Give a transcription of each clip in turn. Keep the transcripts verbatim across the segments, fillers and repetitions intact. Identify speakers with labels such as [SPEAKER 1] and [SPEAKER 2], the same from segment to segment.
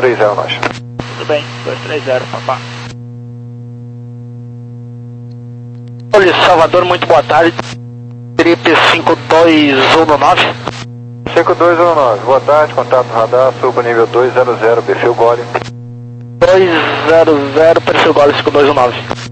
[SPEAKER 1] três zero nós.
[SPEAKER 2] Tudo bem, dois três zero, papá. Olha, Salvador, muito boa tarde. Trip cinco dois um nove.
[SPEAKER 1] cinco dois um nove, boa tarde, contato radar, suba nível dois zero zero, perfil Gole.
[SPEAKER 2] dois zero zero, perfil Gole cinco dois um nove.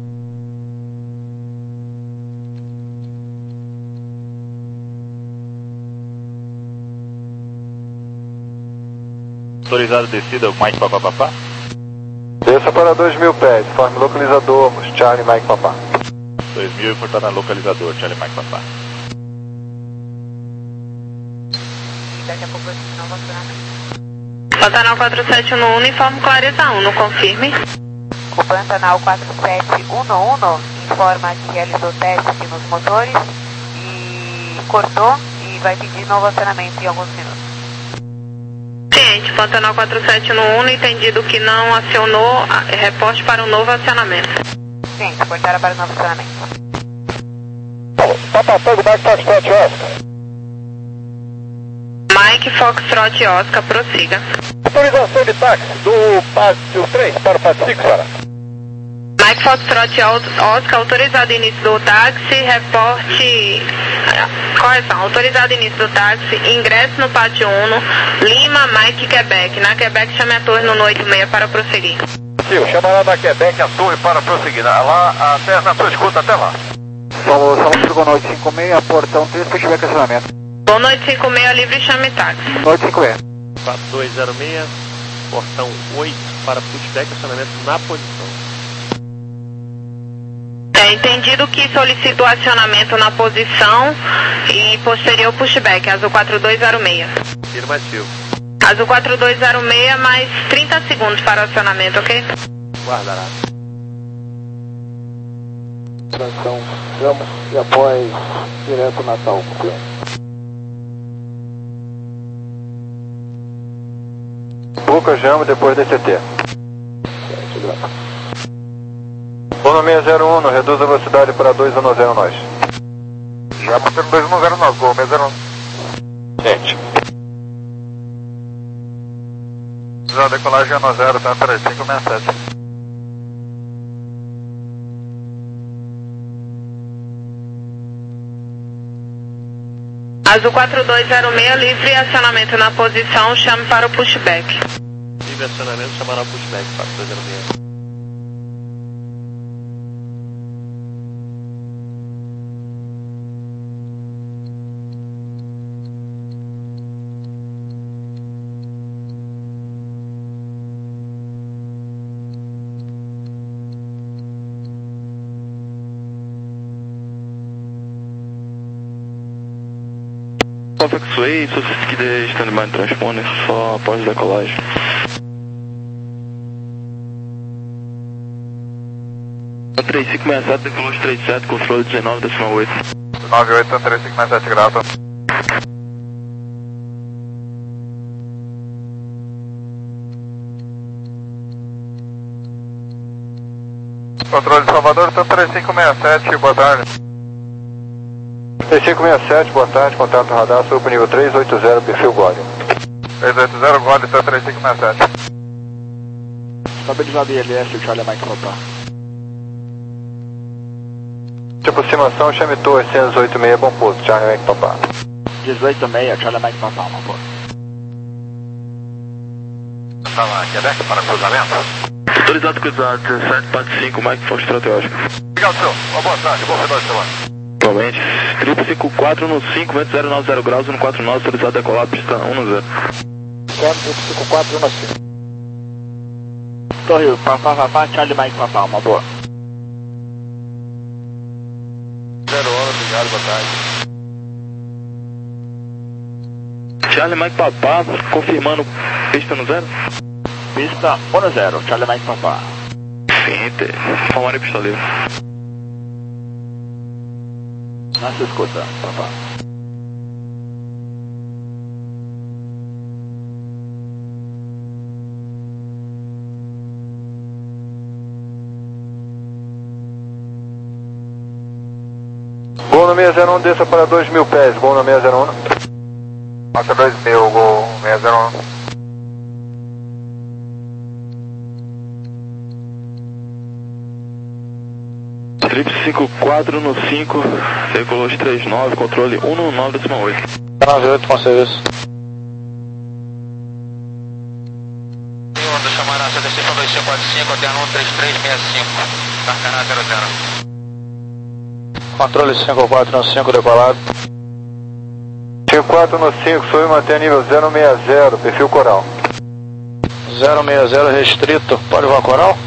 [SPEAKER 3] Autorizado descida, Mike Papá Papá.
[SPEAKER 1] Desça para dois mil pés, forme localizador, Charlie Mike Papá.
[SPEAKER 3] dois mil e portar na localizador, Charlie Mike Papá.
[SPEAKER 4] Daqui a pouco eu te não vacinamento.
[SPEAKER 5] Pantanal quatro sete um um, uniforme Clareza um, confirme.
[SPEAKER 4] O Pantanal quatro sete um um informa que realizou teste aqui nos motores e cortou e vai pedir novo acionamento em alguns minutos.
[SPEAKER 5] Ciente, Pantanal quatro sete um um, entendido que não acionou, reporte para um novo acionamento.
[SPEAKER 4] Ciente, cortaram para o novo acionamento.
[SPEAKER 1] Papa Tango, Mike Foxtrot Oscar.
[SPEAKER 5] Mike Foxtrot Oscar, prossiga.
[SPEAKER 1] Autorização de táxi do Pátio três para o Pátio cinco, senhora.
[SPEAKER 5] Mike Foxtrot Oscar, autorizado início do táxi, reporte... Correção, autorizado início do táxi, ingresso no Pátio um, Lima, Mike, Quebec. Na Quebec, chame a torre no oito seis para prosseguir.
[SPEAKER 1] Sim, chamará da Quebec a torre para prosseguir. Lá, até, na sua escuta, até lá.
[SPEAKER 2] Salve, salve, boa noite, cinco seis, portão três, pushback acionamento.
[SPEAKER 5] Boa noite, cinco seis, livre, chame táxi.
[SPEAKER 2] Noite, cinco seis.
[SPEAKER 6] quatro dois zero seis, portão oito para pushback, acionamento na posição.
[SPEAKER 5] É entendido que solicita o acionamento na posição e posterior pushback, azul quatro dois zero seis.
[SPEAKER 6] Afirmativo.
[SPEAKER 5] Azul quatro dois zero seis, mais trinta segundos para o acionamento, ok?
[SPEAKER 6] Guardará.
[SPEAKER 2] Tração, Ramos e após direto Natal.
[SPEAKER 1] Lucas Jamo depois D C T. Bono seis zero um, reduz a velocidade para dois um zero nós. Já passando dois um zero nós, Gol seis zero um. Gente. Já decolagem um zero, tá? Peraí, cinco seis sete.
[SPEAKER 5] Azul quatro dois zero seis, livre acionamento na posição, chame para o pushback.
[SPEAKER 6] Livre acionamento, chamará o pushback, quatro dois zero seis.
[SPEAKER 7] Convex Way, Sofistic Standby Transponder, só após a decolagem. três cinco seis sete, decolou três sete, controle dezenove, decimal oito.
[SPEAKER 1] nove oito, três cinco seis sete, grata. Controle de Salvador, três cinco seis sete, boa tarde. três cinco seis sete, boa tarde, contato radar, suba nível três oito zero, perfil Gole. três oito zero, Gole, três cinco seis sete.
[SPEAKER 2] Estabilizado I L S, Charlie Mike Papá.
[SPEAKER 1] De aproximação, chame torre seiscentos e oitenta e seis, bom pouso, Charlie Mike Papá.
[SPEAKER 2] dezoito seis, Charlie Mike Papá, uma boa.
[SPEAKER 1] Tá lá, Quebec para cruzamento.
[SPEAKER 7] Autorizado cruzado, dezessete, parte cinco, Mike Foxtrot Oscar.
[SPEAKER 1] Obrigado, senhor. Uma boa tarde, bom final de semana.
[SPEAKER 7] Igualmente, triplo cinco quatro no cinco, vento zero nove zero graus, um quatro nove, autorizado decolar, pista um no zero.
[SPEAKER 2] quatro cinco quatro um cinco. Torre, Papá, Papá, Charlie Mike Papá, uma boa.
[SPEAKER 1] Zero hora, obrigado, boa tarde.
[SPEAKER 7] Charlie Mike Papá, confirmando pista no zero?
[SPEAKER 2] Pista um no zero, Charlie Mike Papá.
[SPEAKER 7] Sim, formaria pista livre.
[SPEAKER 2] Nossa escuta, Papá.
[SPEAKER 1] Gol no seis zero um, desça para dois mil pés, gol no seis zero um. Passa dois mil, gol seis zero um.
[SPEAKER 7] Trip cinco quatro no cinco, veículo três nove, controle um no nove décimo oito.
[SPEAKER 2] nove oito com serviço.
[SPEAKER 8] Onda, chamar a C D C para dois cinco quatro cinco, alterna um três três seis cinco, Carcana zero zero.
[SPEAKER 2] Controle cinco quatro no cinco, decolado.
[SPEAKER 1] cinco quatro no cinco, sou e mantém nível zero seis zero, perfil coral.
[SPEAKER 2] zero seis zero restrito, pode voar coral?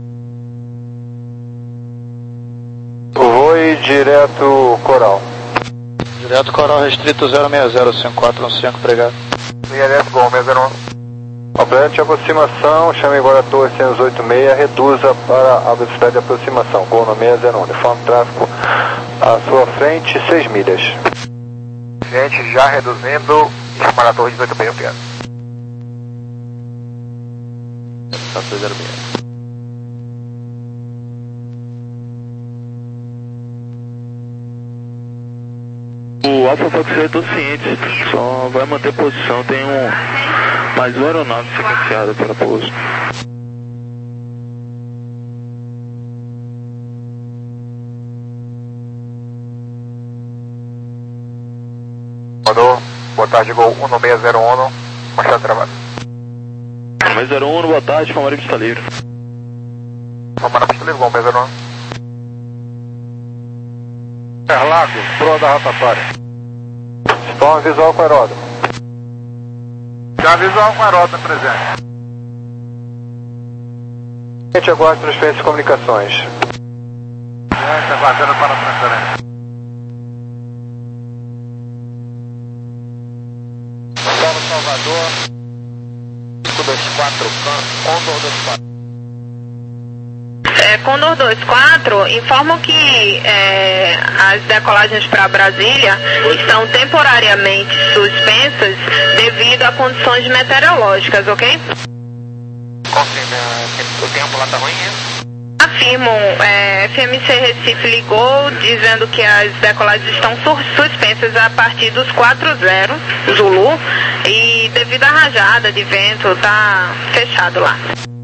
[SPEAKER 1] Voe direto coral.
[SPEAKER 2] Direto coral restrito zero seis zero, cinco quatro no cinco, obrigado.
[SPEAKER 1] I L S Gol, seis zero um. Operante aproximação, chame agora a torre seiscentos e oitenta e seis, reduza para a velocidade de aproximação. Gol no seis zero um, uniforme tráfego à sua frente, seis milhas. Gente, já reduzindo, e chamar a torre dezoito seis, obrigado.
[SPEAKER 6] quatorze zero seis.
[SPEAKER 7] O Alpha Fox eu estou ciente, só vai manter posição, tem um mais uma aeronave sequenciada para pouso.
[SPEAKER 1] Mandou, boa tarde, Gol um no seis zero um, machado travado.
[SPEAKER 7] seis zero um, boa tarde, Famara Pista Livre.
[SPEAKER 1] Famara Pista Livre, Gol seis zero um. Interlagos, proa da rotatória. Spawn visual com aeródromo. Já visual com aeródromo presente. Gente, aguarde transferência de comunicações. Gente, aguardando para a transferência. Paulo Salvador. cinco dois quatro, Condor dois quatro.
[SPEAKER 5] É, Condor dois quatro, informo que é, as decolagens para Brasília estão temporariamente suspensas devido a condições meteorológicas, ok?
[SPEAKER 8] Confirma, o tempo lá tá ruim, é?
[SPEAKER 5] Afirmo, é, F M C Recife ligou dizendo que as decolagens estão suspensas a partir dos quatro zero, Zulu, e devido à rajada de vento, tá fechado lá.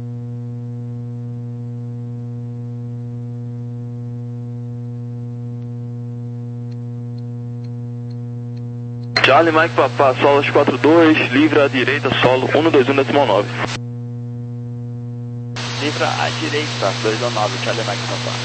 [SPEAKER 7] Charlie Mike Papá, solo quatro dois, livre à direita, solo um dois um décimo nove.
[SPEAKER 3] Livre à direita, dois um nove, Charlie Mike Papá.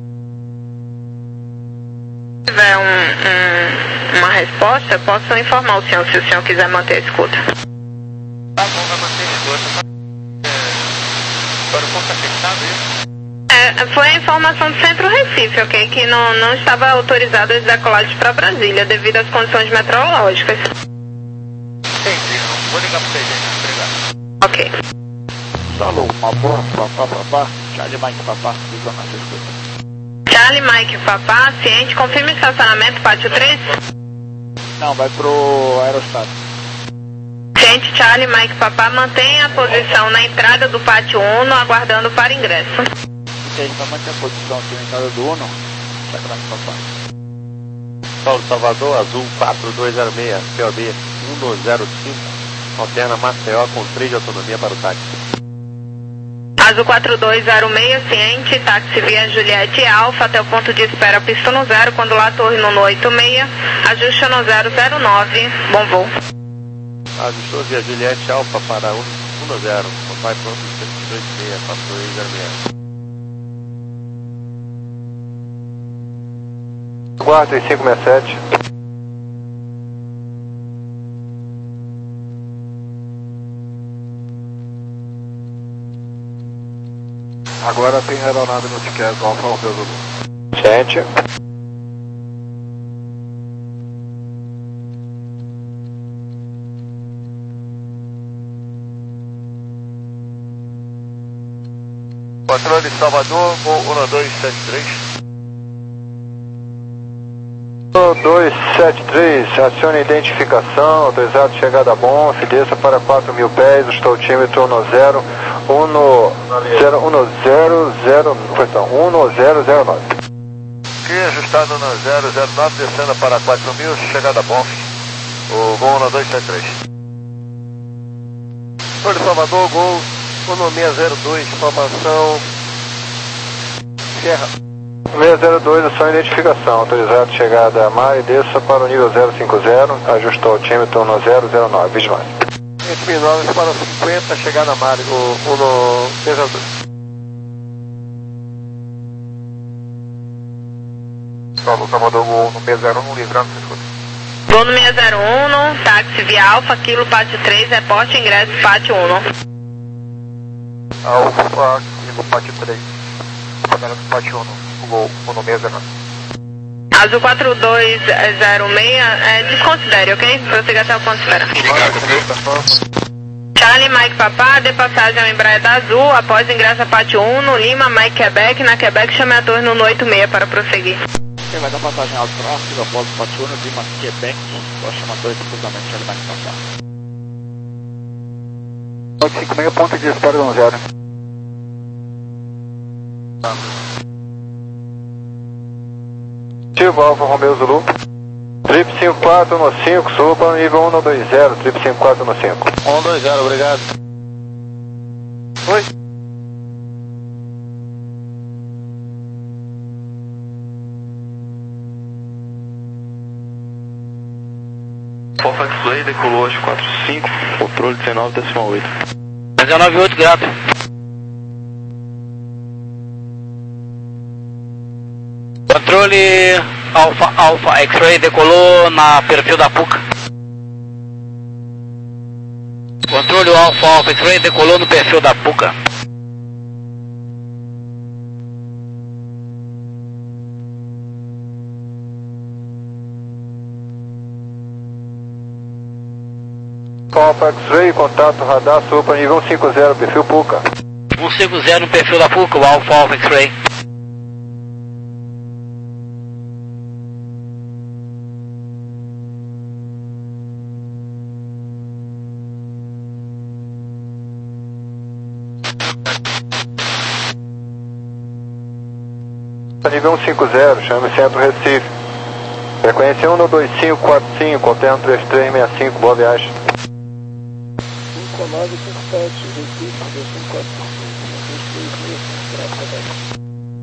[SPEAKER 5] Se tiver um, um, uma resposta, eu posso informar o senhor se o senhor quiser manter a escuta.
[SPEAKER 8] Tá bom, vai manter a escuta. É, para o ponto afetado, isso?
[SPEAKER 5] É, foi a informação do Centro Recife, ok? Que não, não estava autorizado as decolagens para Brasília devido às condições meteorológicas.
[SPEAKER 8] Entendi, vou ligar para vocês, gente. Obrigado.
[SPEAKER 5] Ok.
[SPEAKER 3] Solo, uma boa, papá, papá, Charlie Mike Papá, liga na sua escuta.
[SPEAKER 5] Charlie Mike Papá, ciente, confirma o estacionamento, pátio três.
[SPEAKER 3] Não, vai pro aerostat.
[SPEAKER 5] Ciente, Charlie Mike Papá, mantenha a posição na entrada do pátio um, aguardando para ingresso.
[SPEAKER 3] A gente vai manter a posição aqui na entrada do Uno, Sacramento Papá.
[SPEAKER 6] Paulo Salvador, Azul quatro dois zero seis, P O B um zero cinco, alterna Maceió com três de autonomia para o táxi.
[SPEAKER 5] Azul quatro dois zero seis, ciente, táxi via Juliette Alfa até o ponto de espera pista no zero, quando lá torre no oito seis, ajuste no zero zero nove, bom voo.
[SPEAKER 6] Ajustou via Juliette Alfa para um zero, papai pronto, dois seis, quatro dois zero seis. Guarda cinco seis sete. Agora tem aeronave no ticket do Alfa Romeo Zulu. Gente. Controle Salvador, um dois sete três. um dois sete três, acione identificação, autorizado chegada bom, desça para quatro mil pés, o estou-tímetro um zero, um zero, um zero, zero, um zero zero nove. Aqui ajustado no zero zero nove, descendo para quatro mil, chegada bom, o Gol um dois sete três. Controle Salvador, Gol um seis zero dois, formação Sierra. seis zero dois, ação identificação, autorizado chegada a mar e desça para o nível zero cinco zero, ajustou o altímetro no zero zero nove, vigilância.
[SPEAKER 1] vinte mil nove para o cinquenta, chegada a mar, o no seis zero dois. Paulo, Salvador, o no seis zero um, livrando, se escuta.
[SPEAKER 5] Voo no seis zero um, táxi via Alfa, Kilo Pátio três, reporte ingresso Pátio um.
[SPEAKER 1] Alfa, Kilo Pátio três, pagando do Pátio um, o gol, o no seis zero um.
[SPEAKER 5] Azul quatro dois zero seis, é, desconsidere, ok? Prossiga até o ponto de espera. Charlie Mike Papá, dê passagem ao Embraer da Azul, após ingresso a Pátio um, no Lima, Mike Quebec, na Quebec chame a torre no oito seis para prosseguir.
[SPEAKER 3] Quem vai dar passagem ao tráfego após o Pátio um, Lima, Quebec, pode chamar a torre de cruzamento, Charlie Mike Papá.
[SPEAKER 1] Pode cinco meio, ponto de espera no zero.
[SPEAKER 6] Ativo Alfa Romeo Zulu. Trip cinco quatro no cinco, suba para o nível um dois zero, Trip cinco quatro no cinco.
[SPEAKER 2] um dois zero, obrigado.
[SPEAKER 1] Oi.
[SPEAKER 7] Alfa X-Ray decolou às quatro cinco, controle dezenove decimal oito.
[SPEAKER 2] dezenove oito, grato. Controle Alfa, Alfa X-Ray decolou na perfil da Puca. Controle Alfa, Alfa X-Ray decolou no perfil da Puca.
[SPEAKER 6] Alfa X-Ray, contato radar, suba para nível cento e cinquenta, perfil Puca.
[SPEAKER 2] cento e cinquenta no perfil da Puca, o Alfa, Alfa X-Ray.
[SPEAKER 6] Nível cento e cinquenta, chame Centro Recife. Frequência um dois cinco quatro cinco, contendo três três seis cinco, boa viagem.
[SPEAKER 3] cinco nove cinco sete, Recife, dois cinco quatro cinco,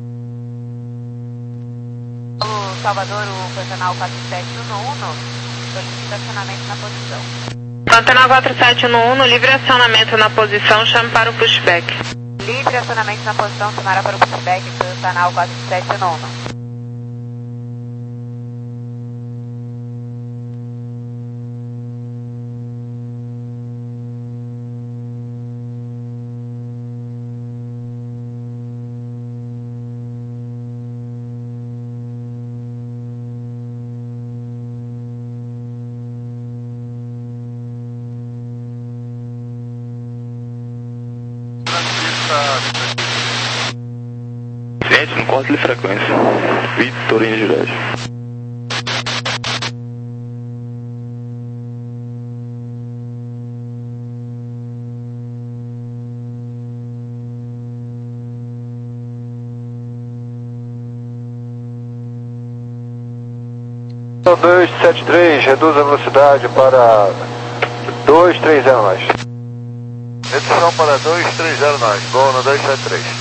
[SPEAKER 4] O Salvador, o Pantanal quatro sete um um, solicita acionamento na posição.
[SPEAKER 5] Pantanal quatro sete um um, livre acionamento na posição, chame para o pushback.
[SPEAKER 4] Livre acionamento na posição, chamara para o pushback, Pantanal quatro sete um um.
[SPEAKER 7] Cliente no corte de frequência. Vitorino Jurejo.
[SPEAKER 6] dois sete três, reduz a velocidade para dois três zero mais.
[SPEAKER 1] Redução para dois três zero mais, gol no dois sete três.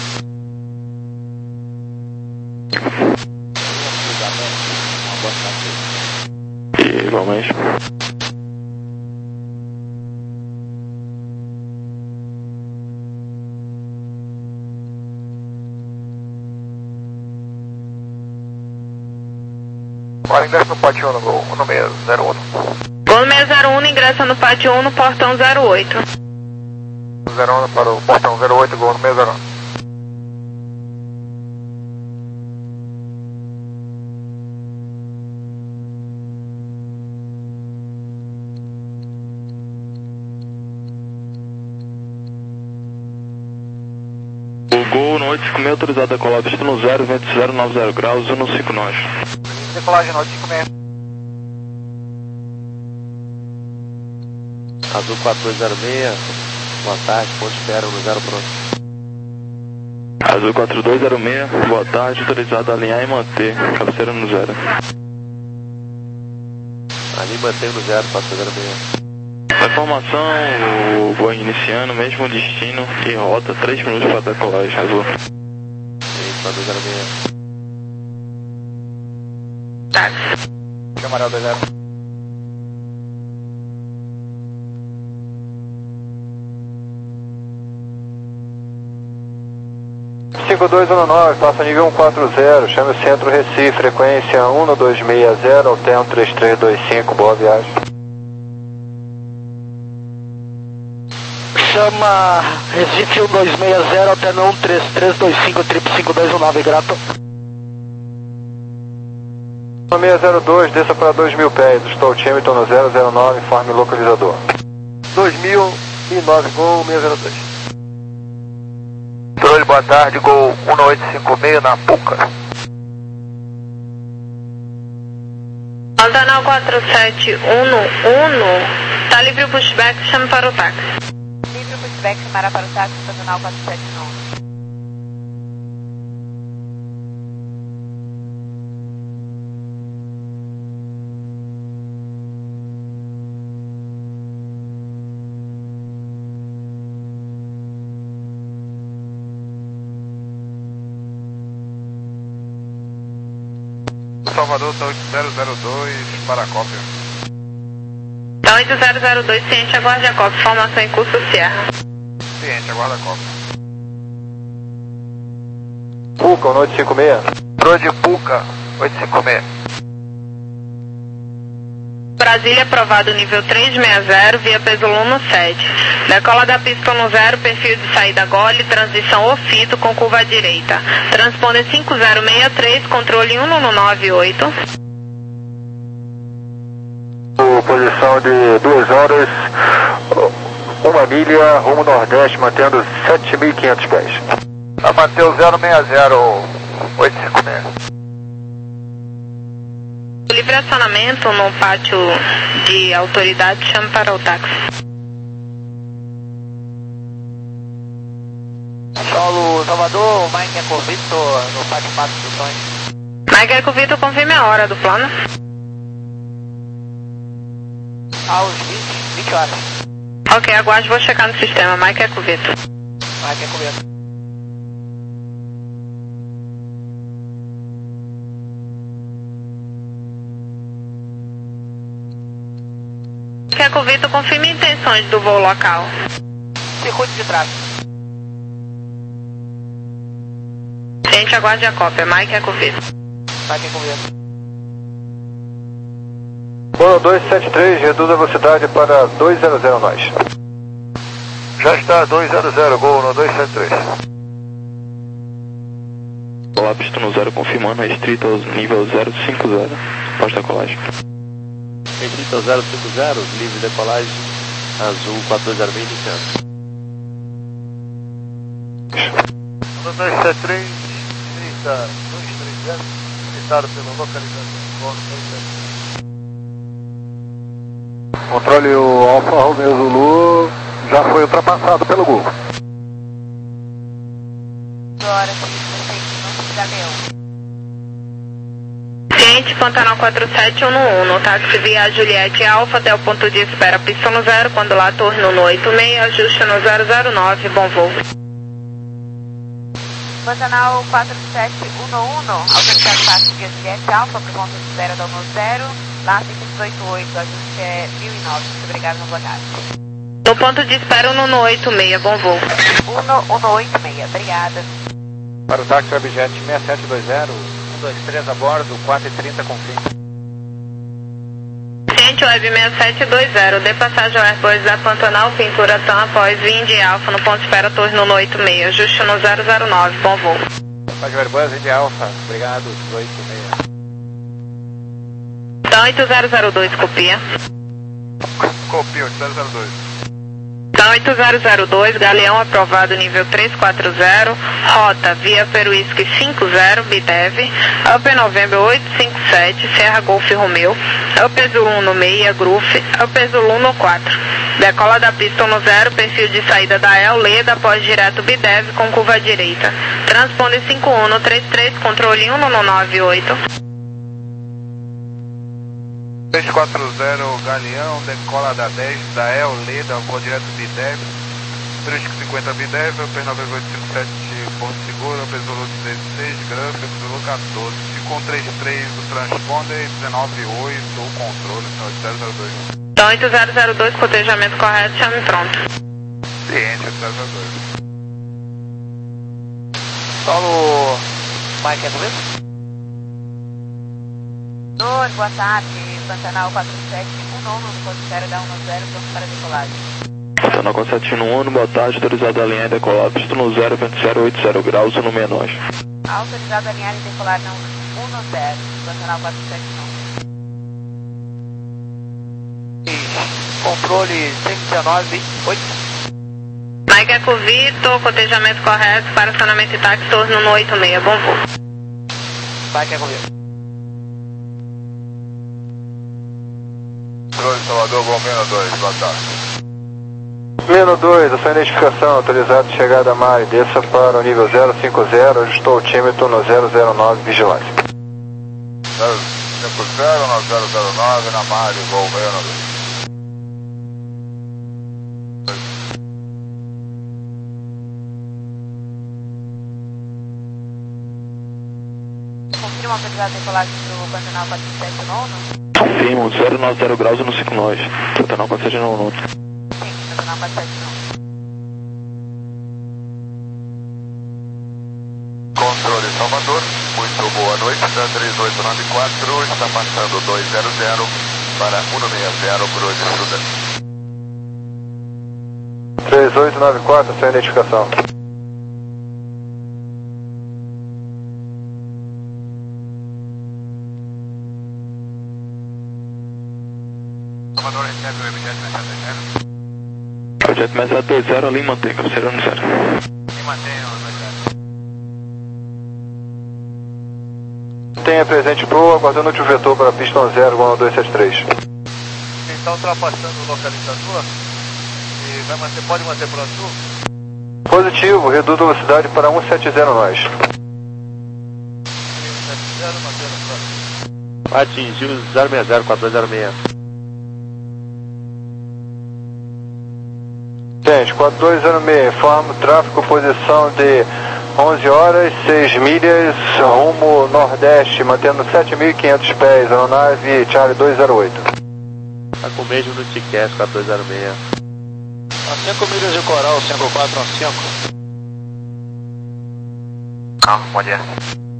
[SPEAKER 7] E igualmente.
[SPEAKER 1] Para ingresso no Pátio um, no gol, no seis zero um.
[SPEAKER 5] Gol no seis zero um, ingressa no Pátio um, no portão zero oito.
[SPEAKER 1] zero um para o portão zero oito, gol no seis zero um.
[SPEAKER 7] O Gol no oito cinco seis autorizado a decolar visto no zero, vento zero nove zero graus, um cinco nós.
[SPEAKER 1] Decolagem no oito cinco seis.
[SPEAKER 2] Azul quatro dois zero seis, boa tarde, ponto de espera no zero pronto.
[SPEAKER 7] Azul quatro dois zero seis, boa tarde, autorizado a alinhar e manter, cabeceira no zero.
[SPEAKER 2] Ali mantém no zero, quatro zero seis.
[SPEAKER 7] A informação, o voo iniciando, mesmo destino e rota, três minutos para decolagem, Azul.
[SPEAKER 2] quatro zero seis.
[SPEAKER 5] Táxi.
[SPEAKER 3] Camarada dois zero.
[SPEAKER 6] cinco dois um nove, passa nível um quatro zero, chame o centro Recife, frequência um dois seis zero, alterno três três dois cinco, boa viagem.
[SPEAKER 2] Chama Recife um dois seis zero, alterno um três três dois cinco, triplo cinco dois um nove, grato.
[SPEAKER 6] seis zero dois, desça para dois mil pés, estou tímetro no zero zero nove, informe localizador.
[SPEAKER 1] dois mil e nove, Gol seis zero dois. Controle, boa tarde, Gol um oito cinco seis na Puca.
[SPEAKER 5] Pantanal quatro sete um um, tá livre o pushback, chame para o táxi.
[SPEAKER 4] Livre o pushback, chamará para o táxi, Pantanal quatro sete um.
[SPEAKER 1] Salvador, tá oito zero zero dois, para a cópia.
[SPEAKER 5] Tá oito zero zero dois, ciente, aguarde a cópia, formação em curso Sierra.
[SPEAKER 1] Ciente, aguarda a cópia.
[SPEAKER 6] Puca, um oito cinco seis.
[SPEAKER 1] Controle de Puca, oito cinco seis.
[SPEAKER 5] Brasília aprovado nível três seis zero, via peso Luno sete. Decola da pista no zero, perfil de saída gole, transição ofito com curva à direita. Transponder cinco zero seis três, controle um nove oito.
[SPEAKER 6] Posição de duas horas, uma milha, rumo nordeste, mantendo sete mil e quinhentos pés.
[SPEAKER 1] A manter o zero seis zero, oito cinco seis.
[SPEAKER 5] Livre acionamento no pátio de autoridade, chame para o táxi.
[SPEAKER 3] Paulo, Salvador, Mike Ecovito no pátio quatro do Sonho.
[SPEAKER 5] Mike Ecovito, confirme a hora do plano.
[SPEAKER 3] Aos vinte, vinte horas.
[SPEAKER 5] Ok, aguarde, vou checar no sistema. Mike Ecovito.
[SPEAKER 3] Mike Ecovito.
[SPEAKER 5] Mike Ecovito, confirme intenções do voo local.
[SPEAKER 3] Circuito de tráfego.
[SPEAKER 5] Gente, aguarde a cópia. Mike Ecovito.
[SPEAKER 3] Mike Ecovito.
[SPEAKER 6] Bono dois sete três, reduz a velocidade para dois zero zero nós.
[SPEAKER 1] Já está, dois zero zero, Gol no dois sete três.
[SPEAKER 7] Olá, pista no zero, confirmando, restrito aos nível zero cinco zero. Posta colagem.
[SPEAKER 9] Restrito zero cinco zero, livre decolagem, azul quatro dois zero iniciando.
[SPEAKER 1] No dois sete três, trinta dois três zero, limitado pelo localizador, Gol no dois sete três.
[SPEAKER 6] Controle o Alfa Romeo Zulu, já foi ultrapassado pelo Gol.
[SPEAKER 4] Agora, não Galeão.
[SPEAKER 5] Ciente, Pantanal quatro sete um um, no táxi via Juliette Alfa até o ponto de espera, pista no zero, quando lá torno no oito seis, ajuste no zero zero nove, bom voo.
[SPEAKER 4] Pantanal quatro sete um um, autorizado táxi via Juliette Alfa para o ponto de espera do Almo zero, lá cinco dezoito oito, ajuste é mil e nove, muito obrigado, uma boa tarde.
[SPEAKER 5] No ponto de espera no oito seis, bom voo.
[SPEAKER 4] um oito seis, obrigada.
[SPEAKER 3] Para o táxi Webjet seis sete dois zero, um dois três a bordo, quatro e trinta confirma.
[SPEAKER 5] Ciente, Web seis sete dois zero, dê passagem ao Airbus da Pantanal, pintura TAM após Indy Alfa, no ponto de espera torno no oito seis, ajuste no zero zero nove, bom voo.
[SPEAKER 3] Passagem Airbus, Indy Alfa, obrigado, oito seis.
[SPEAKER 5] TAM oito zero zero dois, copia.
[SPEAKER 1] Copia, oito zero zero dois.
[SPEAKER 5] TAM oito zero zero dois, Galeão aprovado nível três quatro zero, rota via Peruísque cinco zero, Bidev, Up November oito cinco sete, Serra Golf Romeo, Up Zulu seis, Groove, Up Zulu quatro. Decola da pista no zero, perfil de saída da El Leda, após direto Bidev com curva à direita. Transponder cinco um três três, controle um nove oito.
[SPEAKER 1] três quatro zero, Galeão, decola da dez, da El Leda, voo direto de Bidev, três cinquenta B dez, P nove oito cinco sete Porto Seguro, P Zulu dezesseis, Grampa, P Zulu quatorze, cinco um três três do transponder, dezenove oito, o controle, senhor de zero zero dois.
[SPEAKER 5] Então oito zero zero dois, cotejamento correto, chame pronto.
[SPEAKER 1] Ciente, oito zero zero dois.
[SPEAKER 2] Paulo, Mike é comigo?
[SPEAKER 4] Oi, boa tarde, Pantanal quatro sete um nove, no Codicério da um zero, pronto para decolagem.
[SPEAKER 7] Pantanal quatro sete um, boa tarde, autorizado a alinhar e decolar, pista no zero, vento zero oito zero graus, no menor.
[SPEAKER 4] Autorizado a alinhar e decolar na um zero, Pantanal quatro sete um.
[SPEAKER 2] Controle cento e dezenove, oito.
[SPEAKER 5] Mike Eco Vitor, cotejamento correto, para acionamento e táxi, torno no oito seis, bom voo.
[SPEAKER 2] Mike Eco Vitor.
[SPEAKER 1] Controle Salvador, bom menos dois, boa tarde.
[SPEAKER 6] Menos dois, a sua identificação, autorizado chegada a Mari, desça para o nível zero cinco zero, ajustou o tímetro no zero zero nove, vigilância.
[SPEAKER 1] zero cinco zero no zero zero nove, na Mari, voo menos dois.
[SPEAKER 4] Confirma autorizado a decolagem do Pantanal quatro sete um.
[SPEAKER 7] Confirmo, zero nove zero graus no cinco nós. Pantanal quatro sete um.
[SPEAKER 4] Sim, Pantanal quatro sete um.
[SPEAKER 1] Controle Salvador, muito boa noite, da três oito nove quatro, está passando dois zero zero para cento e sessenta por hoje, ajuda.
[SPEAKER 6] três oito nove quatro, sua identificação.
[SPEAKER 1] Salvador recebe o objeto mensagem zero.
[SPEAKER 7] Projeto mensagem dois zero, ali mantém, cabeceira no zero.
[SPEAKER 1] E mantém o dois zero.
[SPEAKER 6] Tenha presente Pro, aguardando o último vetor para a pista um zero, igual dois sete três.
[SPEAKER 1] Está ultrapassando o localizador e vai manter, pode manter para o sul?
[SPEAKER 6] Positivo, reduz a velocidade para um sete zero nós.
[SPEAKER 1] um sete zero, mantendo o próximo.
[SPEAKER 9] Atingiu zero seis zero quatro dois zero seis.
[SPEAKER 6] Gente, quatro dois zero seis, informa o tráfego, posição de onze horas, seis milhas, rumo nordeste, mantendo sete mil e quinhentos pés, aeronave Charlie dois zero oito.
[SPEAKER 9] Tá com o mesmo no Tiquete quatro dois zero seis.
[SPEAKER 2] A cinco milhas de coral, cinco quatro um cinco.
[SPEAKER 8] Ah, pode ir.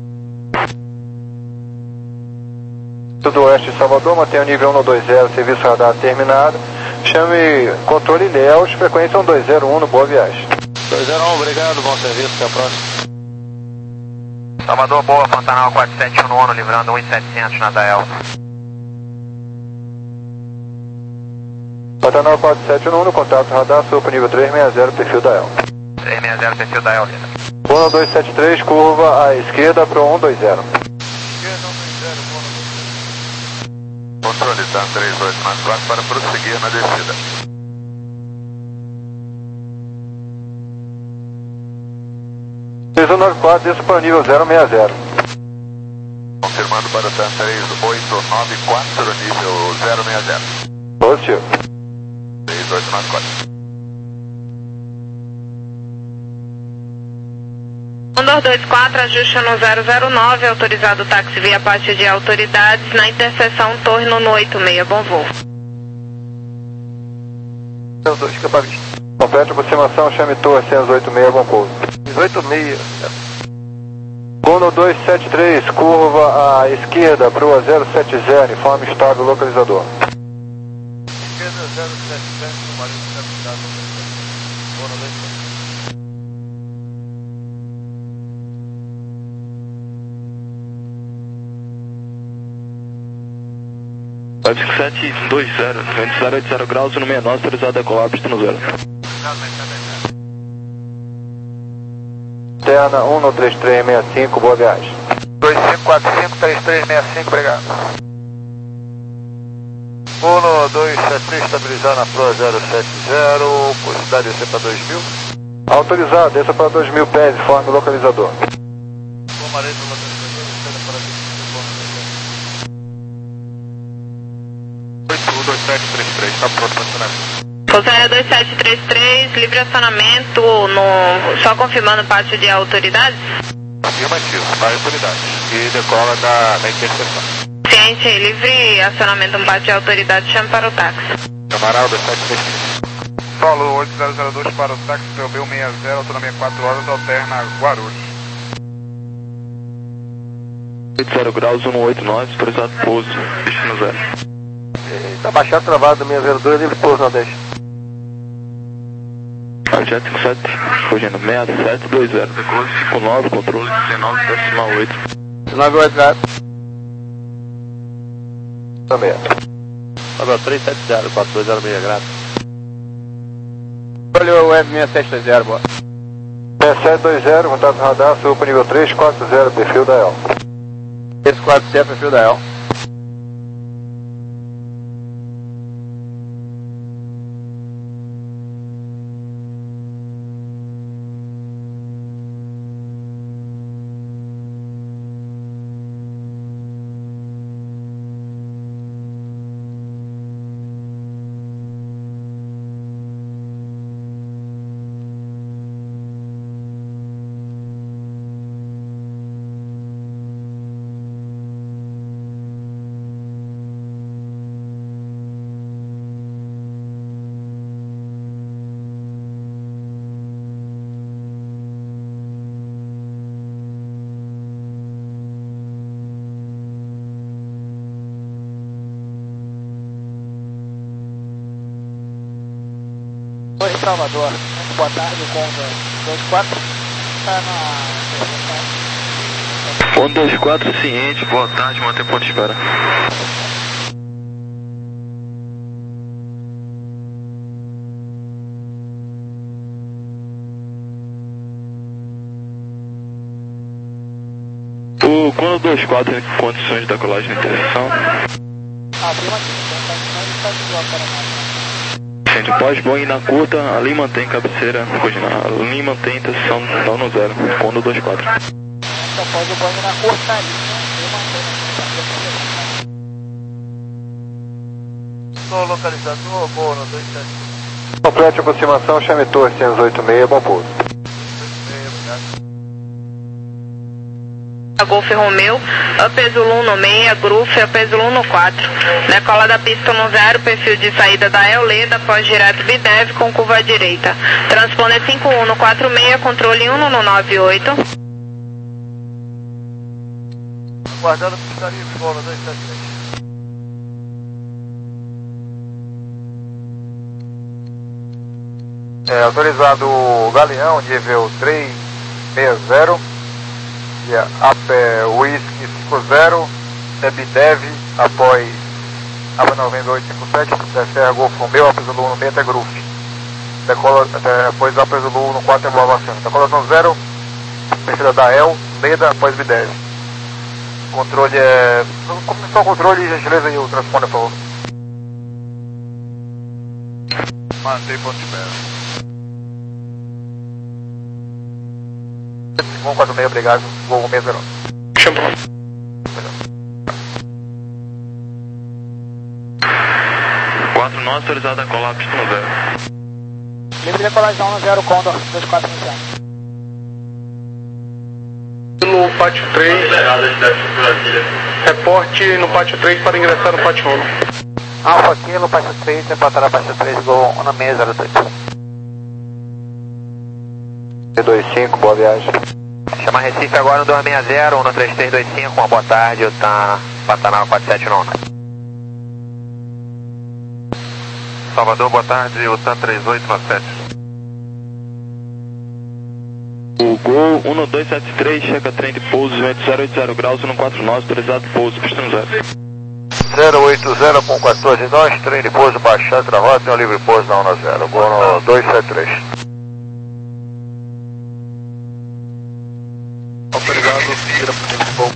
[SPEAKER 6] Sudoeste de Salvador, mantenha o nível um dois zero, serviço radar terminado. Chame controle Ilhéus, frequência um dois zero um, no boa viagem.
[SPEAKER 2] dois zero um, obrigado, bom serviço, até a próxima.
[SPEAKER 8] Salvador, boa, Pantanal quatro sete um no ONU, livrando um setecentos na Dael.
[SPEAKER 6] Pantanal quatro sete um no contato radar, sopa nível três seis zero, perfil da E L.
[SPEAKER 8] três seis zero, perfil Dael, linda.
[SPEAKER 6] um dois sete três, curva à esquerda para o um dois zero.
[SPEAKER 1] Controle da três oito nove quatro para prosseguir na descida.
[SPEAKER 6] três um nove quatro, desça para o nível zero seis zero.
[SPEAKER 1] Confirmando para o TAN três oito nove quatro, nível zero seis zero.
[SPEAKER 6] Positivo.
[SPEAKER 1] três oito nove quatro.
[SPEAKER 5] um dois dois quatro, ajuste no zero zero nove, autorizado o táxi via parte de autoridades, na interseção torno no oito seis, bom voo.
[SPEAKER 6] dois, capa vinte. Complete a aproximação, chame torre cento e oito seis, bom pouso.
[SPEAKER 1] dezoito seis.
[SPEAKER 6] um dois sete três, curva à esquerda, Brua zero sete zero, informe estado localizador.
[SPEAKER 1] Esquerda zero sete zero, Marinho Capital, boa noite.
[SPEAKER 7] sete dois zero, vento zero oito zero graus, no menor, autorizado a decolar, pista no zero.
[SPEAKER 6] Terna um três três seis cinco, boa viagem.
[SPEAKER 1] dois cinco quatro cinco três três seis cinco, obrigado. um dois sete três, estabilizar na Pro zero sete zero, possibilidade de descer para dois mil.
[SPEAKER 6] Autorizado, desça para dois mil pés, informe localizador.
[SPEAKER 1] Bom, Marinho do localizador, descendo para vinte e cinco, oito um dois sete três três, está pronto para acionamento.
[SPEAKER 5] Pousaia dois sete três três, livre acionamento, no, só confirmando parte de autoridades?
[SPEAKER 1] Afirmativo, para autoridades. E decola da, da interseção.
[SPEAKER 5] Ciente, livre acionamento no parte de autoridades, chame para o táxi.
[SPEAKER 1] Amaral dois sete três três. Solo oito zero zero dois para o táxi, P O B cento e sessenta, autonomia quatro horas, alterna Guarulhos.
[SPEAKER 7] zero graus, cento e oitenta e nove, autorizado pouso, destino zero.
[SPEAKER 6] Está baixado, travado, cento e sessenta e dois, livre pouso Nordeste.
[SPEAKER 7] Jet cinco sete, fugindo seis sete dois zero, decola cinco nove, controle dezenove decimal oito.
[SPEAKER 6] dezenove oito zero. Também.
[SPEAKER 9] Agora três sete zero, quatro dois zero seis, graças.
[SPEAKER 6] Olha o Web seis sete dois zero, boa. seis sete dois zero, contato radar, supa nível três quatro zero, perfil da E L. três quatro zero, perfil da E L.
[SPEAKER 3] Oi, Salvador. Muito boa tarde, Conda dois quatro. Está na...
[SPEAKER 7] um dois quatro, ciente, boa tarde, manter ponto de espera. O Conda dois quatro em condições de decolagem de interseção.
[SPEAKER 3] Ah, prima aqui, então está de bloco para nós.
[SPEAKER 7] Gente, pós-Boeing na curta, ali mantém cabeceira, ali mantém interseção down no zero, Conda dois quatro.
[SPEAKER 3] Então pode o banho na curta ali, né? Sou localizador, boa, no dois sete.
[SPEAKER 6] Complete aproximação, chame Torres cento e oitenta e seis, bom pouso.
[SPEAKER 5] Golf Romeu, Upper Zulu no seis, Gruf, Upper Zulu no quatro. Decola da pista no zero, perfil de saída da Euleda, após direto Bidev com curva à direita. Transponder cinco um no quatro seis, controle um no nove oito.
[SPEAKER 3] Guardando pista livre, bola dois sete três.
[SPEAKER 6] É, autorizado o Galeão, nível três seis zero. Ape Whisky cinco zero, Bidev, após Aba noventa e oito cinquenta e sete, Serra Golf Romeu, Ape Zulu no meio até Gruf. Decola, após Ape Zulu no quatro é boa vacina. Decolação zero, descida da El, Leda, após Bidev. Controle é... Começou o controle, gentileza, e o transponder, por favor.
[SPEAKER 1] Mantém ponto de espera.
[SPEAKER 6] um quatro seis, obrigado. Voo seis zero.
[SPEAKER 7] Chamou. quatro nove, autorizado a colar, pista no zero.
[SPEAKER 3] Livre decolagem no zero, Condor dois quatro cinco.
[SPEAKER 10] No pátio três, reporte no pátio três para ingressar no pátio um.
[SPEAKER 2] Alfa aqui no pátio três, reportar a pátio três, gol um seis zero dois.
[SPEAKER 6] T dois cinco, boa viagem.
[SPEAKER 2] Chama Recife agora no dois seis zero, um três três dois cinco, uma boa tarde, eu tá Pantanal quatro sete nove.
[SPEAKER 1] Salvador, boa tarde, o T A três oito nove sete.
[SPEAKER 7] O Gol um dois sete três, checa trem de pouso, vento zero oito zero graus, um quatro nove, autorizado pouso, pista no zero.
[SPEAKER 6] zero oito zero com quatorze nós, trem de pouso baixado, travado, tem um livre pouso na um zero, Gol no dois sete três. Autorizado, vira para o bom.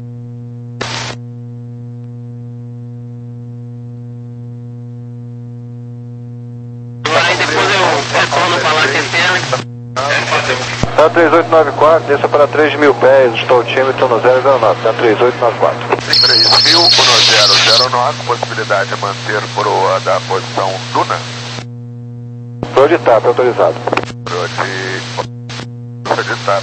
[SPEAKER 2] Aí depois eu retorno para lá centena.
[SPEAKER 6] Tá três oito nove quatro, desça para três mil pés, estou o time, estou no zero zero nove, tá três oito nove quatro.
[SPEAKER 1] três mil no zero zero nove, possibilidade de manter proa da posição Duna.
[SPEAKER 6] de TAP autorizado.
[SPEAKER 1] Controle de TAP.